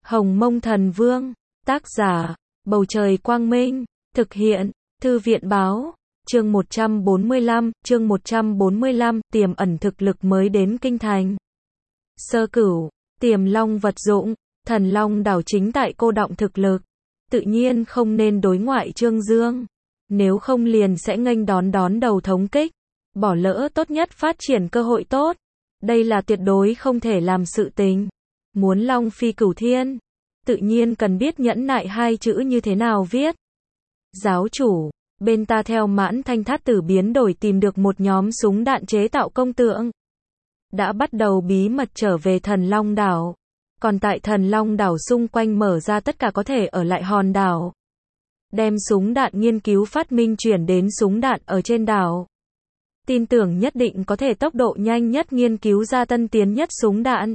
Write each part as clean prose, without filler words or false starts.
Hồng Mông Thần Vương, tác giả, Bầu Trời Quang Minh, thực hiện, Thư viện Báo, chương 145, tiềm ẩn thực lực mới đến kinh thành. Sơ Cửu, Tiềm Long vật dụng, Thần Long đảo chính tại cô đọng thực lực, tự nhiên không nên đối ngoại trương dương, nếu không liền sẽ nghênh đón đầu thống kích, bỏ lỡ tốt nhất phát triển cơ hội tốt, đây là tuyệt đối không thể làm sự tình. Muốn Long Phi Cửu Thiên, tự nhiên cần biết nhẫn nại hai chữ như thế nào viết. Giáo chủ, bên ta theo Mãn Thanh Thát Tử biến đổi tìm được một nhóm súng đạn chế tạo công tượng. Đã bắt đầu bí mật trở về Thần Long đảo. Còn tại Thần Long đảo xung quanh mở ra tất cả có thể ở lại hòn đảo. Đem súng đạn nghiên cứu phát minh chuyển đến súng đạn ở trên đảo. Tin tưởng nhất định có thể tốc độ nhanh nhất nghiên cứu ra tân tiến nhất súng đạn.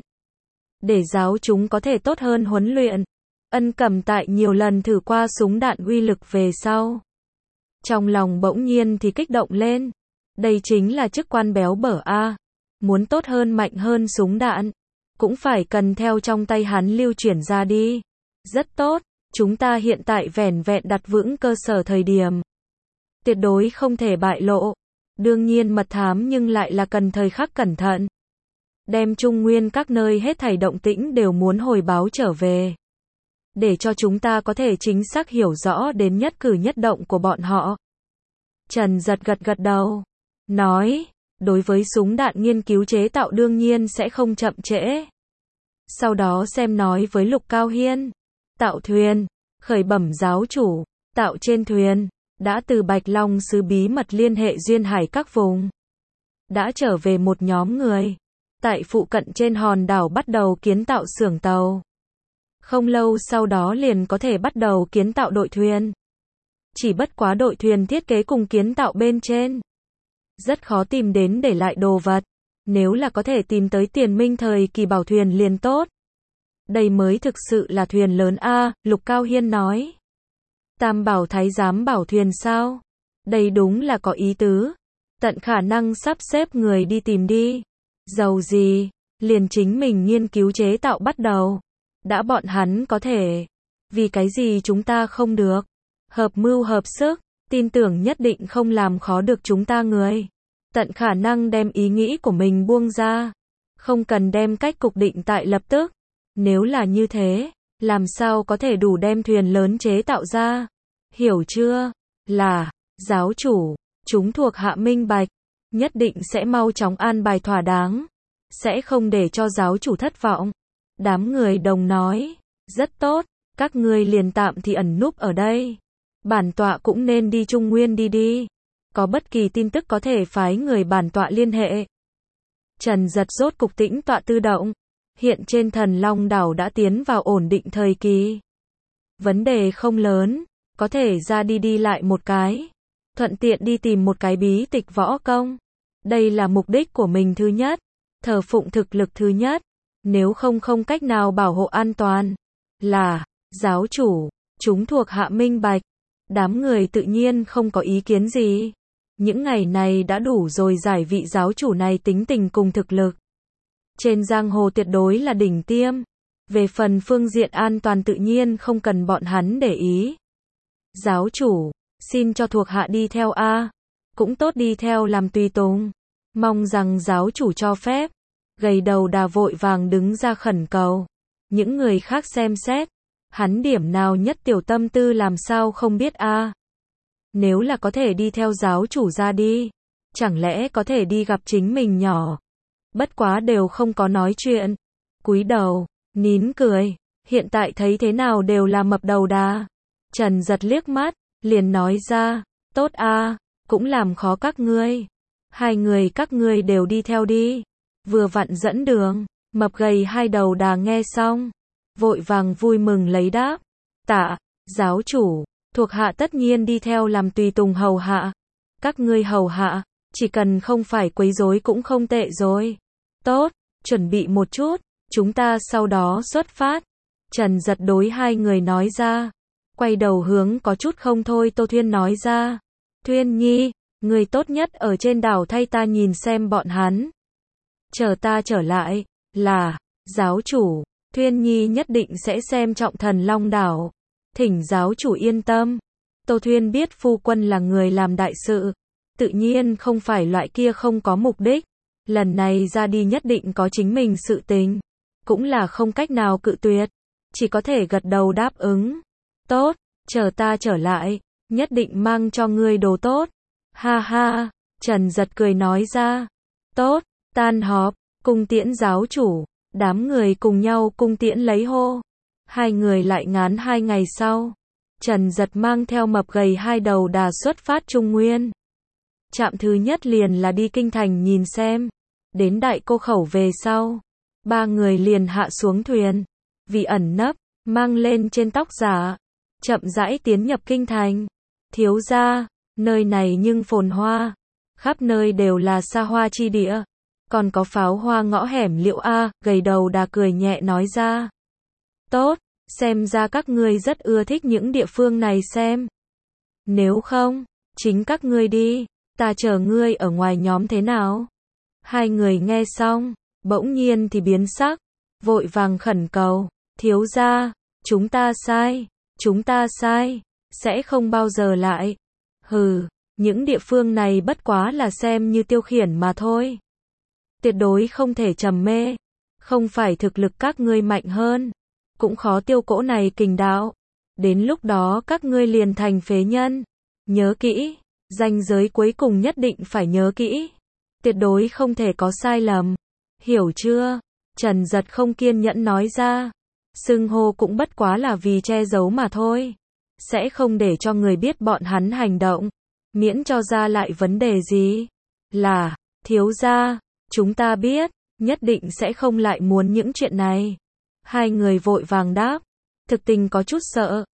Để giáo chúng có thể tốt hơn huấn luyện. Ân Cẩm Tại nhiều lần thử qua súng đạn uy lực về sau. Trong lòng bỗng nhiên thì kích động lên. Đây chính là chức quan béo bở a. Muốn tốt hơn mạnh hơn súng đạn, cũng phải cần theo trong tay hắn lưu chuyển ra đi. Rất tốt, chúng ta hiện tại vẻn vẹn đặt vững cơ sở thời điểm. Tuyệt đối không thể bại lộ. Đương nhiên mật thám nhưng lại là cần thời khắc cẩn thận. Đem Trung Nguyên các nơi hết thảy động tĩnh đều muốn hồi báo trở về. Để cho chúng ta có thể chính xác hiểu rõ đến nhất cử nhất động của bọn họ. Trần Giật gật đầu. Nói, đối với súng đạn nghiên cứu chế tạo đương nhiên sẽ không chậm trễ. Sau đó xem nói với Lục Cao Hiên. Tạo thuyền, khởi bẩm giáo chủ, tạo trên thuyền, đã từ Bạch Long Sứ bí mật liên hệ duyên hải các vùng. Đã trở về một nhóm người. Tại phụ cận trên hòn đảo bắt đầu kiến tạo xưởng tàu. Không lâu sau đó liền có thể bắt đầu kiến tạo đội thuyền. Chỉ bất quá đội thuyền thiết kế cùng kiến tạo bên trên. Rất khó tìm đến để lại đồ vật. Nếu là có thể tìm tới Tiền Minh thời kỳ bảo thuyền liền tốt. Đây mới thực sự là thuyền lớn a, Lục Cao Hiên nói. Tam Bảo Thái Giám bảo thuyền sao? Đây đúng là có ý tứ. Tận khả năng sắp xếp người đi tìm đi. Dầu gì, liền chính mình nghiên cứu chế tạo bắt đầu. Đã bọn hắn có thể. Vì cái gì chúng ta không được? Hợp mưu hợp sức, tin tưởng nhất định không làm khó được chúng ta người. Tận khả năng đem ý nghĩ của mình buông ra. Không cần đem cách cục định tại lập tức. Nếu là như thế, làm sao có thể đủ đem thuyền lớn chế tạo ra? Hiểu chưa? Là, giáo chủ, chúng thuộc hạ minh bạch. Nhất định sẽ mau chóng an bài thỏa đáng. Sẽ không để cho giáo chủ thất vọng. Đám người đồng nói. Rất tốt, các ngươi liền tạm thì ẩn núp ở đây. Bản tọa cũng nên đi Trung Nguyên đi. Có bất kỳ tin tức có thể phái người bản tọa liên hệ. Trần Giật rốt cục tĩnh tọa tự động. Hiện trên Thần Long đảo đã tiến vào ổn định thời kỳ. Vấn đề không lớn. Có thể ra đi lại một cái. Thuận tiện đi tìm một cái bí tịch võ công. Đây là mục đích của mình thứ nhất. Thờ phụng thực lực thứ nhất. Nếu không cách nào bảo hộ an toàn. Là, giáo chủ, chúng thuộc hạ minh bạch. Đám người tự nhiên không có ý kiến gì. Những ngày này đã đủ rồi giải vị giáo chủ này tính tình cùng thực lực. Trên giang hồ tuyệt đối là đỉnh tiêm. Về phần phương diện an toàn tự nhiên không cần bọn hắn để ý. Giáo chủ, xin cho thuộc hạ đi theo a. Cũng tốt đi theo làm tùy tùng. Mong rằng giáo chủ cho phép. Gầy đầu đà vội vàng đứng ra khẩn cầu. Những người khác xem xét. Hắn điểm nào nhất tiểu tâm tư làm sao không biết a. Nếu là có thể đi theo giáo chủ ra đi. Chẳng lẽ có thể đi gặp chính mình nhỏ. Bất quá đều không có nói chuyện. Cúi đầu, nín cười. Hiện tại thấy thế nào đều là mập đầu đà. Trần Giật liếc mắt, liền nói ra. Tốt a, cũng làm khó các ngươi. Hai người các ngươi đều đi theo đi. Vừa vặn dẫn đường. Mập gầy hai đầu đà nghe xong. Vội vàng vui mừng lấy đáp. Tạ, giáo chủ, thuộc hạ tất nhiên đi theo làm tùy tùng hầu hạ. Các ngươi hầu hạ, chỉ cần không phải quấy rối cũng không tệ rồi. Tốt, chuẩn bị một chút, chúng ta sau đó xuất phát. Trần Giật đối hai người nói ra. Quay đầu hướng có chút không thôi Tô Thuyên nói ra. Thuyên nhi, người tốt nhất ở trên đảo thay ta nhìn xem bọn hắn. Chờ ta trở lại, là, giáo chủ, Thuyên Nhi nhất định sẽ xem trọng Thần Long đảo. Thỉnh giáo chủ yên tâm. Tô Thuyên biết phu quân là người làm đại sự, tự nhiên không phải loại kia không có mục đích. Lần này ra đi nhất định có chính mình sự tình, cũng là không cách nào cự tuyệt, chỉ có thể gật đầu đáp ứng. Tốt, chờ ta trở lại, nhất định mang cho ngươi đồ tốt. Ha ha, Trần Giật cười nói ra. Tốt, tan họp, cung tiễn giáo chủ, đám người cùng nhau cung tiễn lấy hô. Hai người lại ngán 2 ngày sau, Trần Giật mang theo mập gầy hai đầu đà xuất phát Trung Nguyên. Trạm thứ nhất liền là đi kinh thành nhìn xem. Đến Đại Cô Khẩu về sau, ba người liền hạ xuống thuyền, vì ẩn nấp, mang lên trên tóc giả, chậm rãi tiến nhập kinh thành. Thiếu gia, nơi này nhưng phồn hoa, khắp nơi đều là xa hoa chi địa, còn có pháo hoa ngõ hẻm liệu a, gầy đầu đà cười nhẹ nói ra. Tốt, xem ra các ngươi rất ưa thích những địa phương này xem. Nếu không, chính các ngươi đi, ta chờ ngươi ở ngoài nhóm thế nào? Hai người nghe xong, bỗng nhiên thì biến sắc, vội vàng khẩn cầu, thiếu gia, chúng ta sai, sẽ không bao giờ lại. Hừ, những địa phương này bất quá là xem như tiêu khiển mà thôi. Tuyệt đối không thể trầm mê, không phải thực lực các ngươi mạnh hơn, cũng khó tiêu cỗ này kình đạo. Đến lúc đó các ngươi liền thành phế nhân. Nhớ kỹ, ranh giới cuối cùng nhất định phải nhớ kỹ. Tuyệt đối không thể có sai lầm. Hiểu chưa? Trần Giật không kiên nhẫn nói ra. Xưng hô cũng bất quá là vì che giấu mà thôi. Sẽ không để cho người biết bọn hắn hành động. Miễn cho ra lại vấn đề gì. Là, thiếu gia, chúng ta biết, nhất định sẽ không lại muốn những chuyện này. Hai người vội vàng đáp. Thực tình có chút sợ.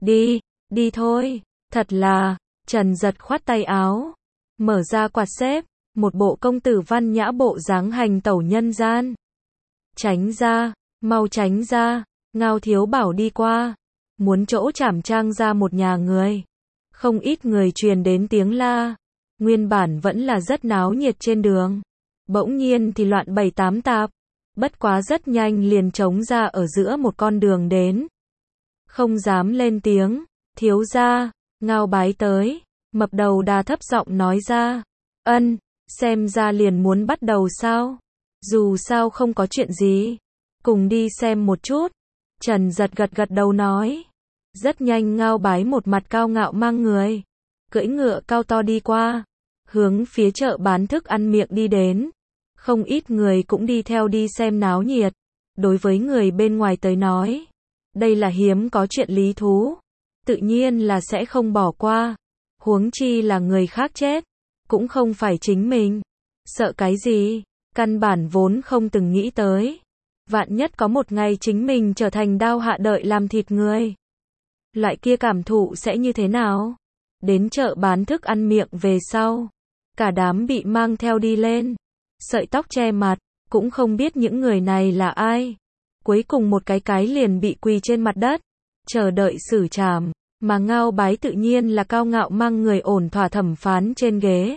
Đi thôi. Thật là, Trần Giật khoát tay áo. Mở ra quạt xếp. Một bộ công tử văn nhã bộ dáng hành tẩu nhân gian. Tránh ra, mau tránh ra, Ngao Thiếu Bảo đi qua, muốn chỗ trảm trang ra một nhà người. Không ít người truyền đến tiếng la, nguyên bản vẫn là rất náo nhiệt trên đường. Bỗng nhiên thì loạn 7-8 tạp, bất quá rất nhanh liền trống ra ở giữa một con đường đến. Không dám lên tiếng, thiếu gia, Ngao bái tới, mập đầu đà thấp giọng nói ra, ân. Xem ra liền muốn bắt đầu sao? Dù sao không có chuyện gì. Cùng đi xem một chút. Trần Giật gật đầu nói. Rất nhanh Ngao bái một mặt cao ngạo mang người. Cưỡi ngựa cao to đi qua. Hướng phía chợ bán thức ăn miệng đi đến. Không ít người cũng đi theo đi xem náo nhiệt. Đối với người bên ngoài tới nói. Đây là hiếm có chuyện lý thú. Tự nhiên là sẽ không bỏ qua. Huống chi là người khác chết. Cũng không phải chính mình. Sợ cái gì? Căn bản vốn không từng nghĩ tới. Vạn nhất có một ngày chính mình trở thành đao hạ đợi làm thịt người. Loại kia cảm thụ sẽ như thế nào? Đến chợ bán thức ăn miệng về sau. Cả đám bị mang theo đi lên. Sợi tóc che mặt, cũng không biết những người này là ai. Cuối cùng một cái liền bị quỳ trên mặt đất. Chờ đợi xử trảm. Mà Ngao bái tự nhiên là cao ngạo mang người ổn thỏa thẩm phán trên ghế.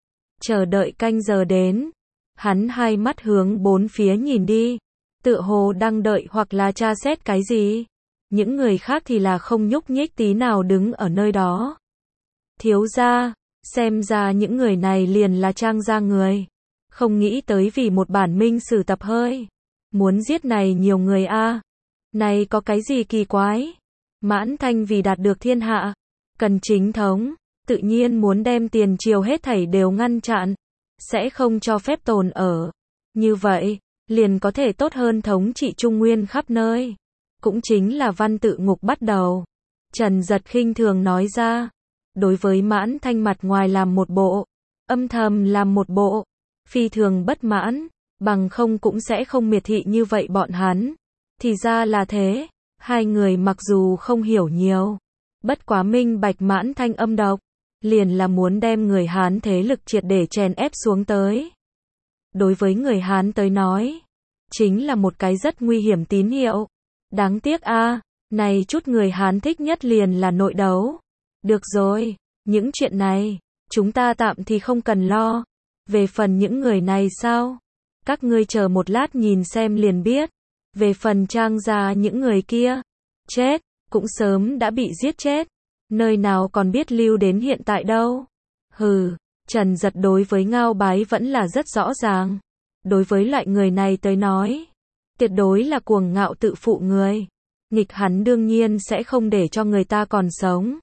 Chờ đợi canh giờ đến. Hắn hai mắt hướng bốn phía nhìn đi. Tựa hồ đang đợi hoặc là tra xét cái gì. Những người khác thì là không nhúc nhích tí nào đứng ở nơi đó. Thiếu gia, xem ra những người này liền là trang gia người. Không nghĩ tới vì một bản minh sử tập hơi. Muốn giết này nhiều người a. Này có cái gì kỳ quái? Mãn Thanh vì đạt được thiên hạ, cần chính thống, tự nhiên muốn đem tiền triều hết thảy đều ngăn chặn, sẽ không cho phép tồn ở. Như vậy, liền có thể tốt hơn thống trị Trung Nguyên khắp nơi. Cũng chính là văn tự ngục bắt đầu. Trần Giật khinh thường nói ra. Đối với Mãn Thanh mặt ngoài làm một bộ, âm thầm làm một bộ, phi thường bất mãn, bằng không cũng sẽ không miệt thị như vậy bọn hắn. Thì ra là thế. Hai người mặc dù không hiểu nhiều, bất quá minh bạch Mãn Thanh âm độc, liền là muốn đem người Hán thế lực triệt để chèn ép xuống tới. Đối với người Hán tới nói, chính là một cái rất nguy hiểm tín hiệu. Đáng tiếc a, này chút người Hán thích nhất liền là nội đấu. Được rồi, những chuyện này, chúng ta tạm thì không cần lo. Về phần những người này sao? Các ngươi chờ một lát nhìn xem liền biết. Về phần Trang gia những người kia, chết, cũng sớm đã bị giết chết. Nơi nào còn biết lưu đến hiện tại đâu. Hừ, Trần Giật đối với Ngao Bái vẫn là rất rõ ràng. Đối với loại người này tới nói, tuyệt đối là cuồng ngạo tự phụ người. Nghịch hắn đương nhiên sẽ không để cho người ta còn sống.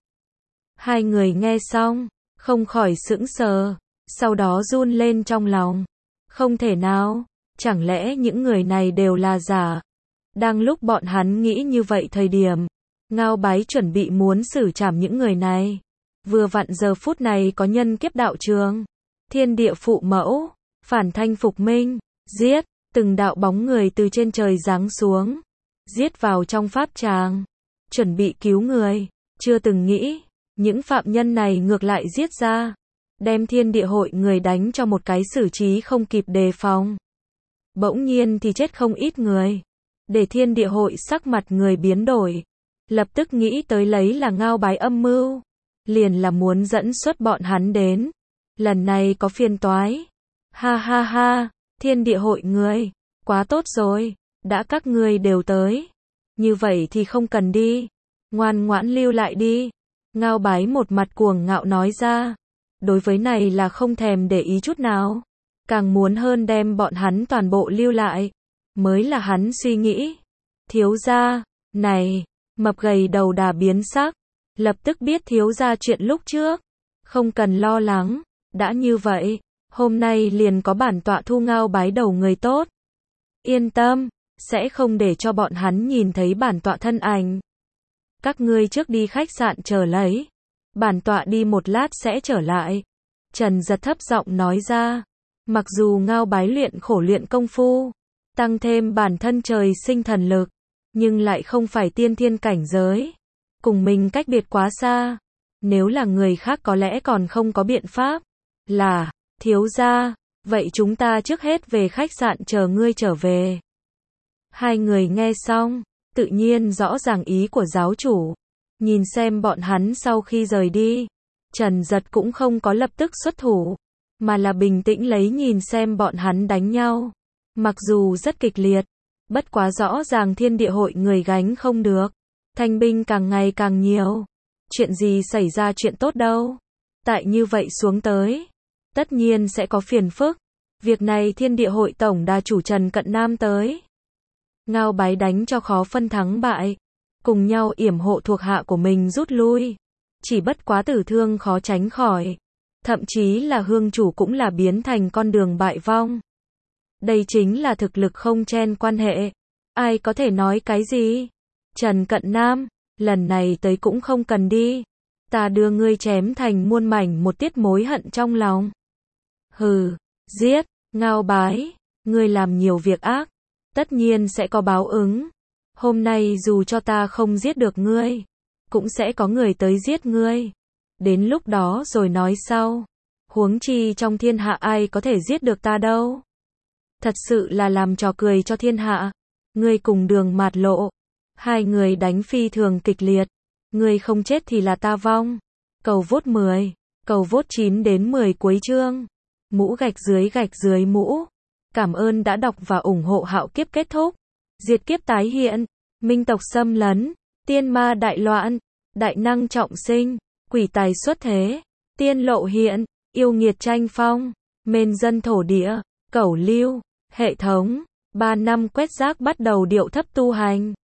Hai người nghe xong, không khỏi sững sờ, sau đó run lên trong lòng. Không thể nào, chẳng lẽ những người này đều là giả? Đang lúc bọn hắn nghĩ như vậy thời điểm, Ngao Bái chuẩn bị muốn xử trảm những người này. Vừa vặn giờ phút này có nhân kiếp đạo trường, thiên địa phụ mẫu, phản thanh phục minh, giết, từng đạo bóng người từ trên trời giáng xuống, giết vào trong pháp tràng, chuẩn bị cứu người, chưa từng nghĩ, những phạm nhân này ngược lại giết ra, đem thiên địa hội người đánh cho một cái xử trí không kịp đề phòng. Bỗng nhiên thì chết không ít người, để thiên địa hội sắc mặt người biến đổi, lập tức nghĩ tới lấy là Ngao Bái âm mưu, liền là muốn dẫn xuất bọn hắn đến, lần này có phiền toái. Ha ha ha, thiên địa hội người, quá tốt rồi, đã các ngươi đều tới, như vậy thì không cần đi, ngoan ngoãn lưu lại đi. Ngao Bái một mặt cuồng ngạo nói ra, đối với này là không thèm để ý chút nào, càng muốn hơn đem bọn hắn toàn bộ lưu lại, mới là hắn suy nghĩ. Thiếu gia, này, mập gầy đầu đà biến sắc, lập tức biết thiếu gia chuyện lúc trước, không cần lo lắng, đã như vậy, hôm nay liền có bản tọa thu Ngao Bái đầu người tốt. Yên tâm, sẽ không để cho bọn hắn nhìn thấy bản tọa thân ảnh. Các ngươi trước đi khách sạn chờ lấy, bản tọa đi một lát sẽ trở lại. Trần Giật thấp giọng nói ra, mặc dù Ngao Bái luyện khổ luyện công phu, tăng thêm bản thân trời sinh thần lực, nhưng lại không phải tiên thiên cảnh giới, cùng mình cách biệt quá xa. Nếu là người khác có lẽ còn không có biện pháp. Là, thiếu gia, vậy chúng ta trước hết về khách sạn chờ ngươi trở về. Hai người nghe xong, tự nhiên rõ ràng ý của giáo chủ. Nhìn xem bọn hắn sau khi rời đi, Trần Giật cũng không có lập tức xuất thủ, mà là bình tĩnh lấy nhìn xem bọn hắn đánh nhau. Mặc dù rất kịch liệt, bất quá rõ ràng thiên địa hội người gánh không được, thanh binh càng ngày càng nhiều. Chuyện gì xảy ra chuyện tốt đâu. Tại như vậy xuống tới, tất nhiên sẽ có phiền phức. Việc này thiên địa hội tổng đà chủ Trần Cận Nam tới. Ngao Bái đánh cho khó phân thắng bại, cùng nhau yểm hộ thuộc hạ của mình rút lui. Chỉ bất quá tử thương khó tránh khỏi, thậm chí là hương chủ cũng là biến thành con đường bại vong. Đây chính là thực lực không chen quan hệ, ai có thể nói cái gì. Trần Cận Nam, lần này tới cũng không cần đi, ta đưa ngươi chém thành muôn mảnh một tiết mối hận trong lòng. Hừ, giết, Ngao Bái, ngươi làm nhiều việc ác, tất nhiên sẽ có báo ứng. Hôm nay dù cho ta không giết được ngươi, cũng sẽ có người tới giết ngươi. Đến lúc đó rồi nói sau. Huống chi trong thiên hạ ai có thể giết được ta đâu. Thật sự là làm trò cười cho thiên hạ. Ngươi cùng Đường Mạt Lộ, hai người đánh phi thường kịch liệt. Ngươi không chết thì là ta vong. Cầu vote 10, cầu vote 9 đến 10 cuối chương. Mũ gạch dưới mũ. Cảm ơn đã đọc và ủng hộ Hạo Kiếp kết thúc. Diệt kiếp tái hiện, minh tộc xâm lấn, tiên ma đại loạn, đại năng trọng sinh, quỷ tài xuất thế, tiên lộ hiện, yêu nghiệt tranh phong, mên dân thổ địa, cẩu lưu, hệ thống, 3 năm quét rác bắt đầu điệu thấp tu hành.